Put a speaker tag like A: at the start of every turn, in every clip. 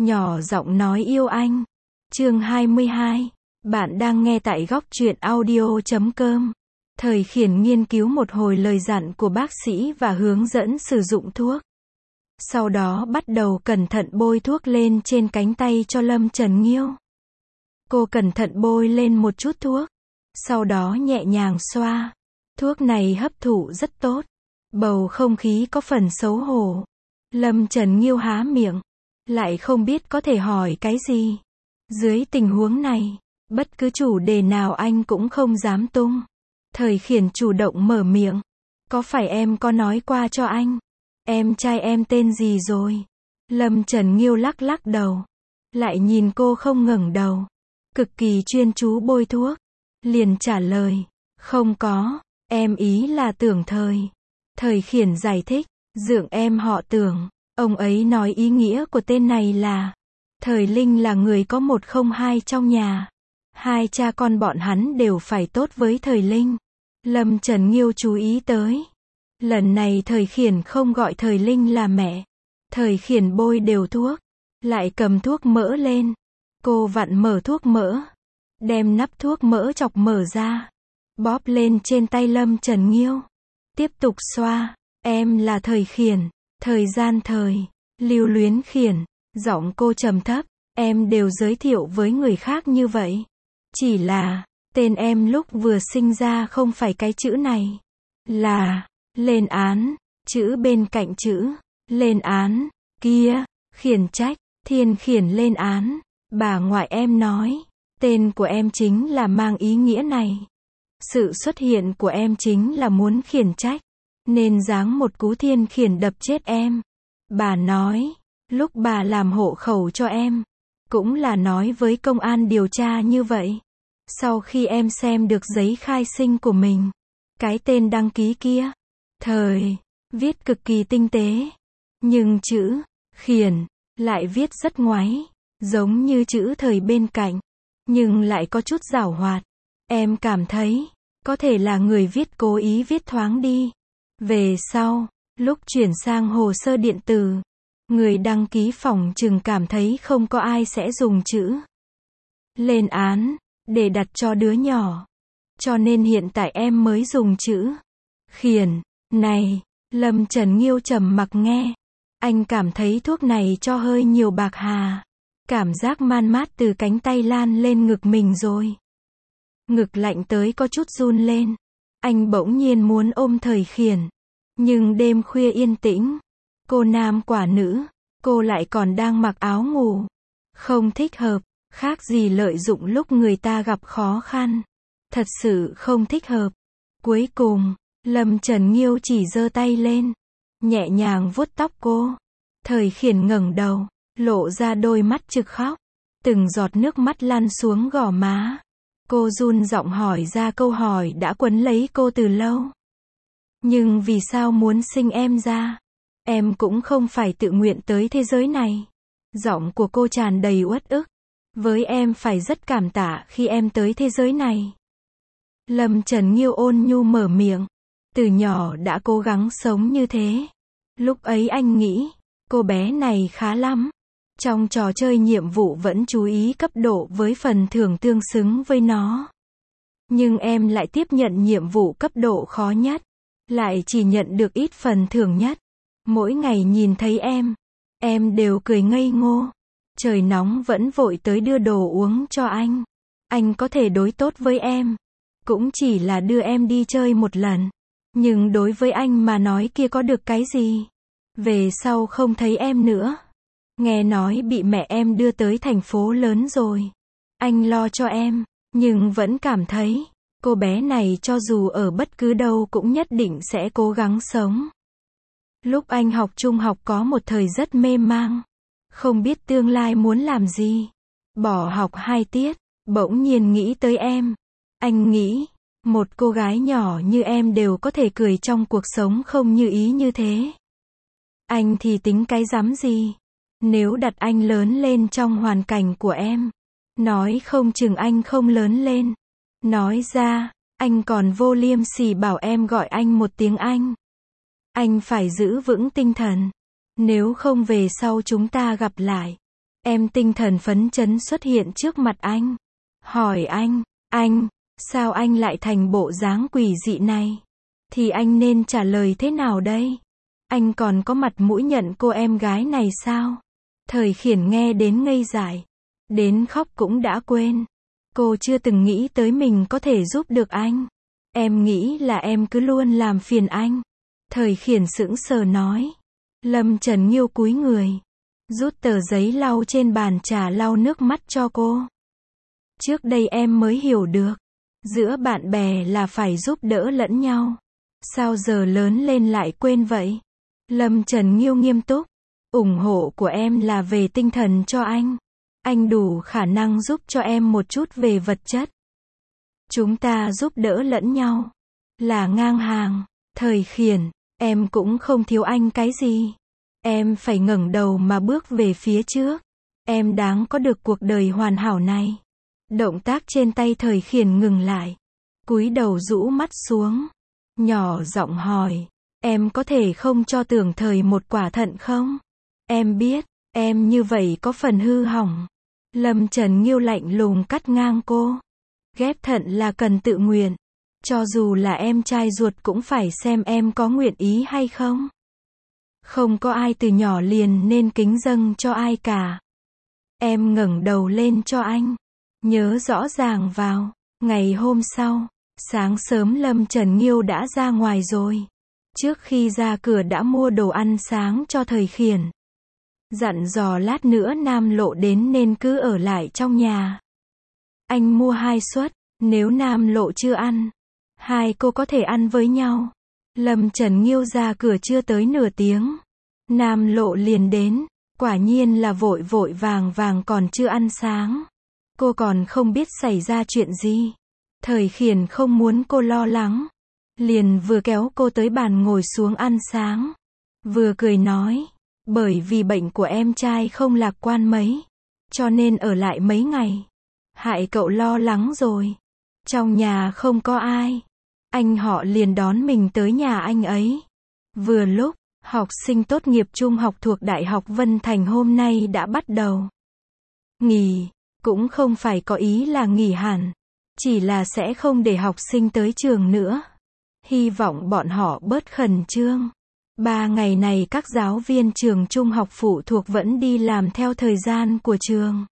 A: nhỏ giọng nói yêu anh. Chương 22. Bạn đang nghe tại góc truyện audio.com. Thời Khiển nghiên cứu một hồi lời dặn của bác sĩ và hướng dẫn sử dụng thuốc. Sau đó bắt đầu cẩn thận bôi thuốc lên trên cánh tay cho Lâm Trần Nghiêu. Cô cẩn thận bôi lên một chút thuốc. Sau đó nhẹ nhàng xoa. Thuốc này hấp thụ rất tốt. Bầu không khí có phần xấu hổ. Lâm Trần Nghiêu há miệng. Lại không biết có thể hỏi cái gì. Dưới tình huống này, bất cứ chủ đề nào anh cũng không dám tung. Thời Khiển chủ động mở miệng. Có phải em có nói qua cho anh? Em trai em tên gì rồi? Lâm Trần Nghiêu lắc lắc đầu. Lại nhìn cô không ngẩng đầu. Cực kỳ chuyên chú bôi thuốc. Liền trả lời. Không có, em ý là Tưởng Thời. Thời Khiển giải thích. Dượng em họ Tưởng. Ông ấy nói ý nghĩa của tên này là Thời Linh là người có 102 trong nhà. Hai cha con bọn hắn đều phải tốt với Thời Linh. Lâm Trần Nghiêu chú ý tới. Lần này Thời Khiển không gọi Thời Linh là mẹ. Thời Khiển bôi đều thuốc. Lại cầm thuốc mỡ lên. Cô vặn mở thuốc mỡ. Đem nắp thuốc mỡ chọc mở ra. Bóp lên trên tay Lâm Trần Nghiêu. Tiếp tục xoa. Em là Thời Khiển. Thời gian Thời. Lưu Luyến Khiển. Giọng cô trầm thấp. Em đều giới thiệu với người khác như vậy. Chỉ là, tên em lúc vừa sinh ra không phải cái chữ này. Là, lên án, chữ bên cạnh chữ, lên án, kia, khiển trách, Thiên Khiển lên án. Bà ngoại em nói, tên của em chính là mang ý nghĩa này. Sự xuất hiện của em chính là muốn khiển trách. Nên giáng một cú Thiên Khiển đập chết em. Bà nói, lúc bà làm hộ khẩu cho em, cũng là nói với công an điều tra như vậy. Sau khi em xem được giấy khai sinh của mình, cái tên đăng ký kia, Thời, viết cực kỳ tinh tế. Nhưng chữ, Khiển, lại viết rất ngoáy, giống như chữ Thời bên cạnh, nhưng lại có chút giảo hoạt. Em cảm thấy, có thể là người viết cố ý viết thoáng đi. Về sau, lúc chuyển sang hồ sơ điện tử, người đăng ký phỏng chừng cảm thấy không có ai sẽ dùng chữ lên án để đặt cho đứa nhỏ. Cho nên hiện tại em mới dùng chữ Khiển này. Lâm Trần Nghiêu trầm mặc nghe. Anh cảm thấy thuốc này cho hơi nhiều bạc hà. Cảm giác man mát từ cánh tay lan lên ngực mình rồi. Ngực lạnh tới có chút run lên. Anh bỗng nhiên muốn ôm Thời Khiển. Nhưng đêm khuya yên tĩnh. Cô nam quả nữ. Cô lại còn đang mặc áo ngủ. Không thích hợp. Khác gì lợi dụng lúc người ta gặp khó khăn. Thật sự không thích hợp. Cuối cùng, Lâm Trần Nghiêu chỉ giơ tay lên. Nhẹ nhàng vuốt tóc cô. Thời Khiển ngẩng đầu. Lộ ra đôi mắt trực khóc. Từng giọt nước mắt lăn xuống gò má. Cô run giọng hỏi ra câu hỏi đã quấn lấy cô từ lâu. Nhưng vì sao muốn sinh em ra? Em cũng không phải tự nguyện tới thế giới này. Giọng của cô tràn đầy uất ức. Với em phải rất cảm tạ khi em tới thế giới này. Lâm Trần Nghiêu ôn nhu mở miệng. Từ nhỏ đã cố gắng sống như thế. Lúc ấy anh nghĩ, cô bé này khá lắm. Trong trò chơi nhiệm vụ vẫn chú ý cấp độ với phần thưởng tương xứng với nó. Nhưng em lại tiếp nhận nhiệm vụ cấp độ khó nhất. Lại chỉ nhận được ít phần thưởng nhất. Mỗi ngày nhìn thấy em đều cười ngây ngô. Trời nóng vẫn vội tới đưa đồ uống cho anh. Anh có thể đối tốt với em. Cũng chỉ là đưa em đi chơi một lần. Nhưng đối với anh mà nói kia có được cái gì? Về sau không thấy em nữa. Nghe nói bị mẹ em đưa tới thành phố lớn rồi. Anh lo cho em. Nhưng vẫn cảm thấy, cô bé này cho dù ở bất cứ đâu cũng nhất định sẽ cố gắng sống. Lúc anh học trung học có một thời rất mê mang. Không biết tương lai muốn làm gì. Bỏ học 2 tiết. Bỗng nhiên nghĩ tới em. Anh nghĩ, một cô gái nhỏ như em đều có thể cười trong cuộc sống không như ý như thế. Anh thì tính cái dám gì? Nếu đặt anh lớn lên trong hoàn cảnh của em, nói không chừng anh không lớn lên. Nói ra, anh còn vô liêm sỉ bảo em gọi anh một tiếng anh. Anh phải giữ vững tinh thần. Nếu không về sau chúng ta gặp lại, Em tinh thần phấn chấn xuất hiện trước mặt anh. Hỏi anh, sao anh lại thành bộ dáng quỷ dị này? Thì anh nên trả lời thế nào đây? Anh còn có mặt mũi nhận cô em gái này sao? Thời Khiển nghe đến ngây dại. Đến khóc cũng đã quên. Cô chưa từng nghĩ tới mình có thể giúp được anh. Em nghĩ là em cứ luôn làm phiền anh. Thời Khiển sững sờ nói. Lâm Trần Nghiêu cúi người. Rút tờ giấy lau trên bàn trà lau nước mắt cho cô. Trước đây em mới hiểu được. Giữa bạn bè là phải giúp đỡ lẫn nhau. Sao giờ lớn lên lại quên vậy? Lâm Trần Nghiêu nghiêm túc. Ủng hộ của em là về tinh thần cho anh. Anh đủ khả năng giúp cho em một chút về vật chất. Chúng ta giúp đỡ lẫn nhau. Là ngang hàng. Thời Khiển, em cũng không thiếu anh cái gì. Em phải ngẩng đầu mà bước về phía trước. Em đáng có được cuộc đời hoàn hảo này. Động tác trên tay Thời Khiển ngừng lại. Cúi đầu rũ mắt xuống. Nhỏ giọng hỏi. Em có thể không cho Tưởng Thời một quả thận không? Em biết, em như vậy có phần hư hỏng. Lâm Trần Nghiêu lạnh lùng cắt ngang cô. Ghép thận là cần tự nguyện. Cho dù là em trai ruột cũng phải xem em có nguyện ý hay không. Không có ai từ nhỏ liền nên kính dâng cho ai cả. Em ngẩng đầu lên cho anh. Nhớ rõ ràng vào. Ngày hôm sau, sáng sớm Lâm Trần Nghiêu đã ra ngoài rồi. Trước khi ra cửa đã mua đồ ăn sáng cho Thời Khiển. Dặn dò lát nữa Nam Lộ đến nên cứ ở lại trong nhà. Anh mua 2 suất, nếu Nam Lộ chưa ăn, hai cô có thể ăn với nhau. Lâm Trần Nghiêu ra cửa chưa tới nửa tiếng. Nam Lộ liền đến, quả nhiên là vội vội vàng vàng còn chưa ăn sáng. Cô còn không biết xảy ra chuyện gì. Thời Khiển không muốn cô lo lắng. Liền vừa kéo cô tới bàn ngồi xuống ăn sáng. Vừa cười nói, bởi vì bệnh của em trai không lạc quan mấy. Cho nên ở lại mấy ngày. Hại cậu lo lắng rồi. Trong nhà không có ai. Anh họ liền đón mình tới nhà anh ấy. Vừa lúc, học sinh tốt nghiệp trung học thuộc Đại học Vân Thành hôm nay đã bắt đầu. Nghỉ, cũng không phải có ý là nghỉ hẳn. Chỉ là sẽ không để học sinh tới trường nữa. Hy vọng bọn họ bớt khẩn trương. 3 ngày này các giáo viên trường trung học phụ thuộc vẫn đi làm theo thời gian của trường.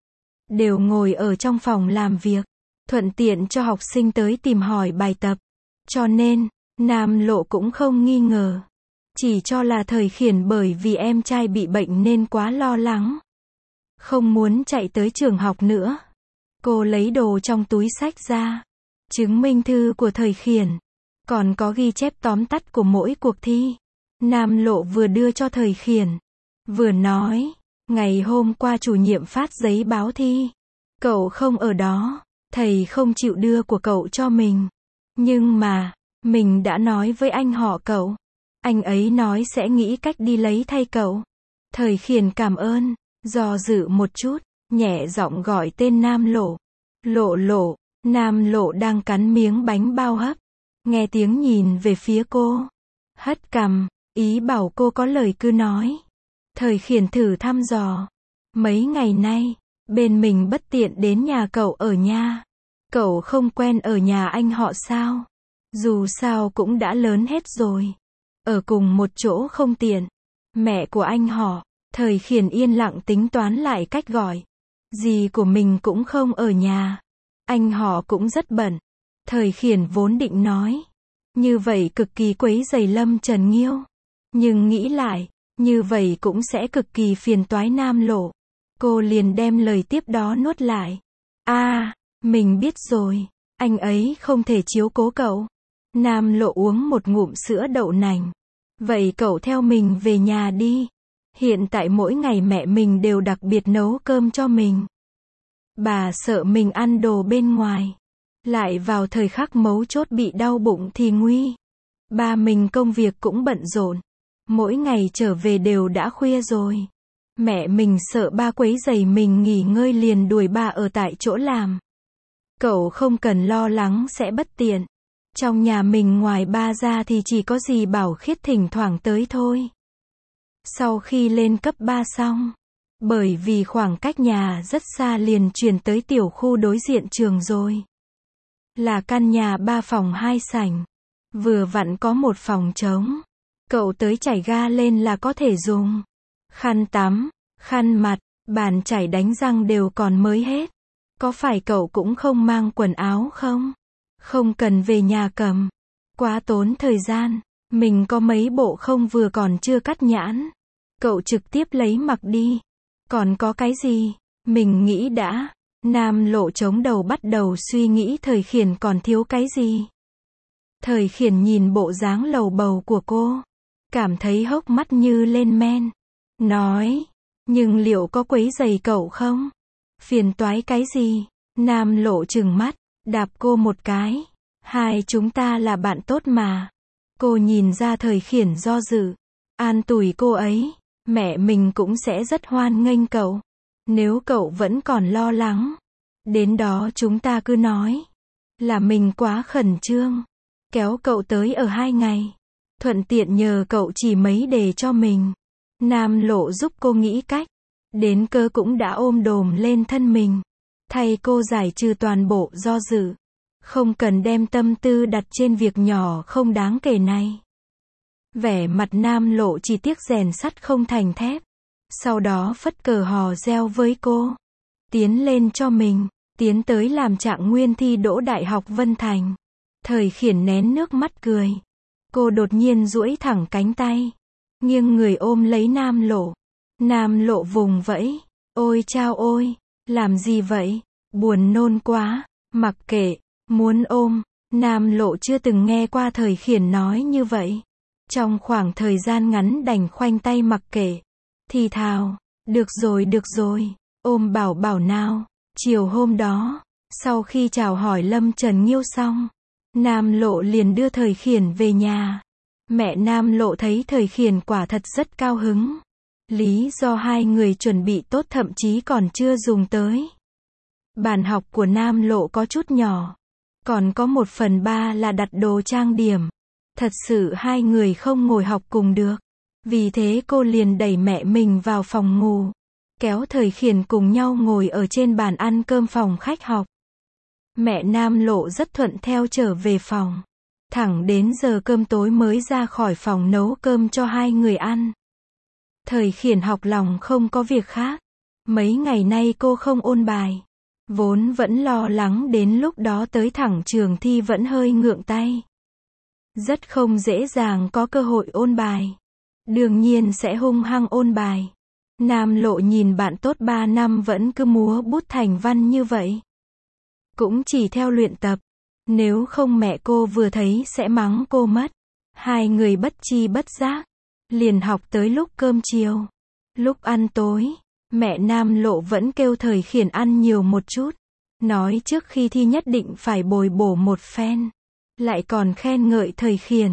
A: Đều ngồi ở trong phòng làm việc. Thuận tiện cho học sinh tới tìm hỏi bài tập. Cho nên, Nam Lộ cũng không nghi ngờ. Chỉ cho là Thời Khiển bởi vì em trai bị bệnh nên quá lo lắng. Không muốn chạy tới trường học nữa. Cô lấy đồ trong túi xách ra. Chứng minh thư của Thời Khiển. Còn có ghi chép tóm tắt của mỗi cuộc thi. Nam Lộ vừa đưa cho Thời Khiển. Vừa nói, ngày hôm qua chủ nhiệm phát giấy báo thi. Cậu không ở đó. Thầy không chịu đưa của cậu cho mình. Nhưng mà, mình đã nói với anh họ cậu. Anh ấy nói sẽ nghĩ cách đi lấy thay cậu. Thời Khiển cảm ơn. Do dự một chút, nhẹ giọng gọi tên Nam Lộ. Lộ Lộ. Nam Lộ đang cắn miếng bánh bao hấp. Nghe tiếng nhìn về phía cô. Hất cằm, ý bảo cô có lời cứ nói. Thời Khiển thử thăm dò. Mấy ngày nay, bên mình bất tiện đến nhà cậu ở nha. Cậu không quen ở nhà anh họ sao? Dù sao cũng đã lớn hết rồi. Ở cùng một chỗ không tiện. Mẹ của anh họ. Thời Khiển yên lặng tính toán lại cách gọi. Dì của mình cũng không ở nhà. Anh họ cũng rất bận. Thời Khiển vốn định nói. Như vậy cực kỳ quấy rầy Lâm Trần Nghiêu. Nhưng nghĩ lại, như vậy cũng sẽ cực kỳ phiền toái Nam Lộ. Cô liền đem lời tiếp đó nuốt lại. Mình biết rồi. Anh ấy không thể chiếu cố cậu. Nam Lộ uống một ngụm sữa đậu nành. Vậy cậu theo mình về nhà đi. Hiện tại mỗi ngày mẹ mình đều đặc biệt nấu cơm cho mình. Bà sợ mình ăn đồ bên ngoài. Lại vào thời khắc mấu chốt bị đau bụng thì nguy. Ba mình công việc cũng bận rộn. Mỗi ngày trở về đều đã khuya rồi. Mẹ mình sợ ba quấy rầy mình nghỉ ngơi liền đuổi ba ở tại chỗ làm. Cậu không cần lo lắng sẽ bất tiện. Trong nhà mình ngoài ba ra thì chỉ có dì Bảo Khiết thỉnh thoảng tới thôi. Sau khi lên cấp 3 xong, Bởi vì khoảng cách nhà rất xa liền chuyển tới tiểu khu đối diện trường rồi. Là căn nhà 3 phòng 2 sảnh. Vừa vặn có một phòng trống. Cậu tới chảy ga lên là có thể dùng. Khăn tắm, khăn mặt, bàn chải đánh răng đều còn mới hết. Có phải cậu cũng không mang quần áo không? Không cần về nhà cầm. Quá tốn thời gian. Mình có mấy bộ không vừa còn chưa cắt nhãn. Cậu trực tiếp lấy mặc đi. Còn có cái gì? Mình nghĩ đã. Nam Lộ chống đầu bắt đầu suy nghĩ Thời Khiển còn thiếu cái gì. Thời Khiển nhìn bộ dáng lầu bầu của cô. Cảm thấy hốc mắt như lên men. Nói. Nhưng liệu có quấy rầy cậu không? Phiền toái cái gì? Nam Lộ trừng mắt. Đạp cô một cái. Hai chúng ta là bạn tốt mà. Cô nhìn ra Thời Khiển do dự. An ủi cô ấy. Mẹ mình cũng sẽ rất hoan nghênh cậu. Nếu cậu vẫn còn lo lắng. Đến đó chúng ta cứ nói. Là mình quá khẩn trương. Kéo cậu tới ở 2 ngày. Thuận tiện nhờ cậu chỉ mấy đề cho mình. Nam Lộ giúp cô nghĩ cách. Đến cơ cũng đã ôm đồm lên thân mình. Thay cô giải trừ toàn bộ do dự. Không cần đem tâm tư đặt trên việc nhỏ không đáng kể này. Vẻ mặt Nam Lộ chỉ tiếc rèn sắt không thành thép. Sau đó phất cờ hò reo với cô. Tiến lên cho mình. Tiến tới làm trạng nguyên thi đỗ Đại học Vân Thành. Thời Khiển nén nước mắt cười. Cô đột nhiên duỗi thẳng cánh tay. Nghiêng người ôm lấy Nam Lộ. Nam Lộ vùng vẫy. Ôi chao ôi. Làm gì vậy? Buồn nôn quá. Mặc kệ. Muốn ôm. Nam Lộ chưa từng nghe qua Thời Khiển nói như vậy. Trong khoảng thời gian ngắn đành khoanh tay mặc kệ. Thì thào. Được rồi. Ôm bảo bảo nào. Chiều hôm đó. Sau khi chào hỏi Lâm Trần Nghiêu xong. Nam Lộ liền đưa Thời Khiển về nhà. Mẹ Nam Lộ thấy Thời Khiển quả thật rất cao hứng. Lý do hai người chuẩn bị tốt thậm chí còn chưa dùng tới. Bàn học của Nam Lộ có chút nhỏ. Còn có 1/3 là đặt đồ trang điểm. Thật sự hai người không ngồi học cùng được. Vì thế cô liền đẩy mẹ mình vào phòng ngủ. Kéo Thời Khiển cùng nhau ngồi ở trên bàn ăn cơm phòng khách học. Mẹ Nam Lộ rất thuận theo trở về phòng. Thẳng đến giờ cơm tối mới ra khỏi phòng nấu cơm cho hai người ăn. Thời Khiển học lòng không có việc khác. Mấy ngày nay cô không ôn bài. Vốn vẫn lo lắng đến lúc đó tới thẳng trường thi vẫn hơi ngượng tay. Rất không dễ dàng có cơ hội ôn bài. Đương nhiên sẽ hung hăng ôn bài. Nam Lộ nhìn bạn tốt 3 năm vẫn cứ múa bút thành văn như vậy. Cũng chỉ theo luyện tập. Nếu không mẹ cô vừa thấy sẽ mắng cô mất. Hai người bất chi bất giác. Liền học tới lúc cơm chiều. Lúc ăn tối. Mẹ Nam Lộ vẫn kêu Thời Khiển ăn nhiều một chút. Nói trước khi thi nhất định phải bồi bổ một phen. Lại còn khen ngợi Thời Khiển.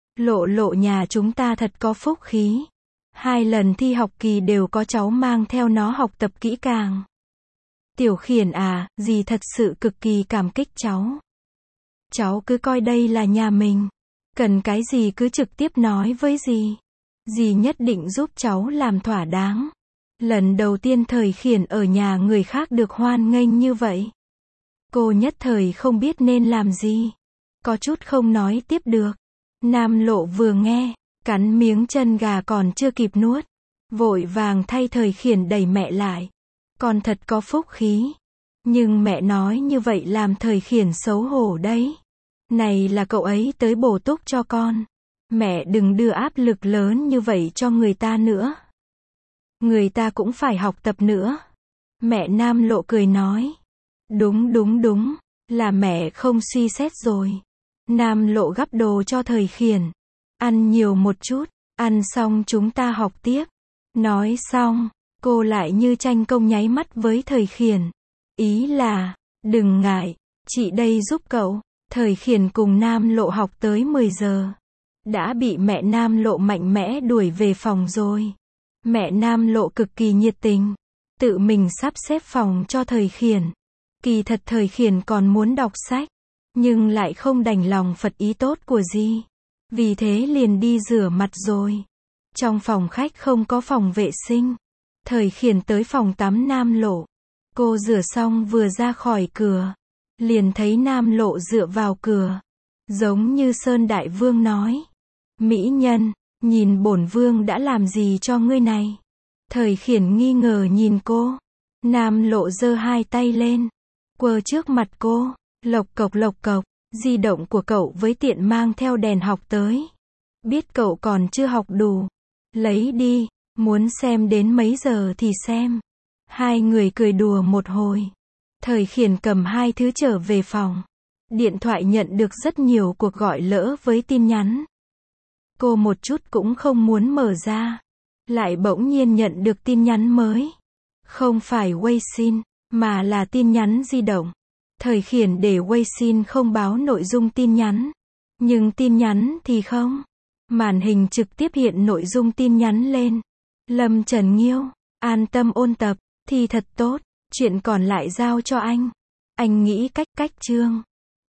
A: Lộ nhà chúng ta thật có phúc khí. 2 lần thi học kỳ đều có cháu mang theo nó học tập kỹ càng. Tiểu Khiển à, dì thật sự cực kỳ cảm kích cháu. Cháu cứ coi đây là nhà mình. Cần cái gì cứ trực tiếp nói với dì. Dì nhất định giúp cháu làm thỏa đáng. Lần đầu tiên Thời Khiển ở nhà người khác được hoan nghênh như vậy. Cô nhất thời không biết nên làm gì. Có chút không nói tiếp được. Nam Lộ vừa nghe, cắn miếng chân gà còn chưa kịp nuốt. Vội vàng thay Thời Khiển đẩy mẹ lại. Con thật có phúc khí. Nhưng mẹ nói như vậy làm Thời Khiển xấu hổ đấy. Này là cậu ấy tới bổ túc cho con. Mẹ đừng đưa áp lực lớn như vậy cho người ta nữa. Người ta cũng phải học tập nữa. Mẹ Nam Lộ cười nói. Đúng. Là mẹ không suy xét rồi. Nam Lộ gắp đồ cho Thời Khiển. Ăn nhiều một chút. Ăn xong chúng ta học tiếp. Nói xong, cô lại như tranh công nháy mắt với Thời Khiển. Ý là, đừng ngại, chị đây giúp cậu. Thời Khiển cùng Nam Lộ học tới 10 giờ. Đã bị mẹ Nam Lộ mạnh mẽ đuổi về phòng rồi. Mẹ Nam Lộ cực kỳ nhiệt tình. Tự mình sắp xếp phòng cho Thời Khiển. Kỳ thật Thời Khiển còn muốn đọc sách. Nhưng lại không đành lòng phật ý tốt của dì. Vì thế liền đi rửa mặt rồi. Trong phòng khách không có phòng vệ sinh. Thời Khiển tới phòng tắm Nam Lộ. Cô rửa xong vừa ra khỏi cửa, liền thấy Nam Lộ dựa vào cửa, giống như Sơn Đại Vương nói: "Mỹ nhân, nhìn bổn vương đã làm gì cho ngươi này?" Thời Khiển nghi ngờ nhìn cô. Nam Lộ giơ hai tay lên, quơ trước mặt cô, lộc cộc, di động của cậu với tiện mang theo đèn học tới. Biết cậu còn chưa học đủ. Lấy đi, muốn xem đến mấy giờ thì xem. Hai người cười đùa một hồi. Thời Khiển cầm hai thứ trở về phòng. Điện thoại nhận được rất nhiều cuộc gọi lỡ với tin nhắn. Cô một chút cũng không muốn mở ra. Lại bỗng nhiên nhận được tin nhắn mới. Không phải Weixin, mà là tin nhắn di động. Thời Khiển để Weixin không báo nội dung tin nhắn. Nhưng tin nhắn thì không. Màn hình trực tiếp hiện nội dung tin nhắn lên. Lâm Trần Nghiêu, an tâm ôn tập, thi thật tốt, chuyện còn lại giao cho anh. Anh nghĩ cách chương.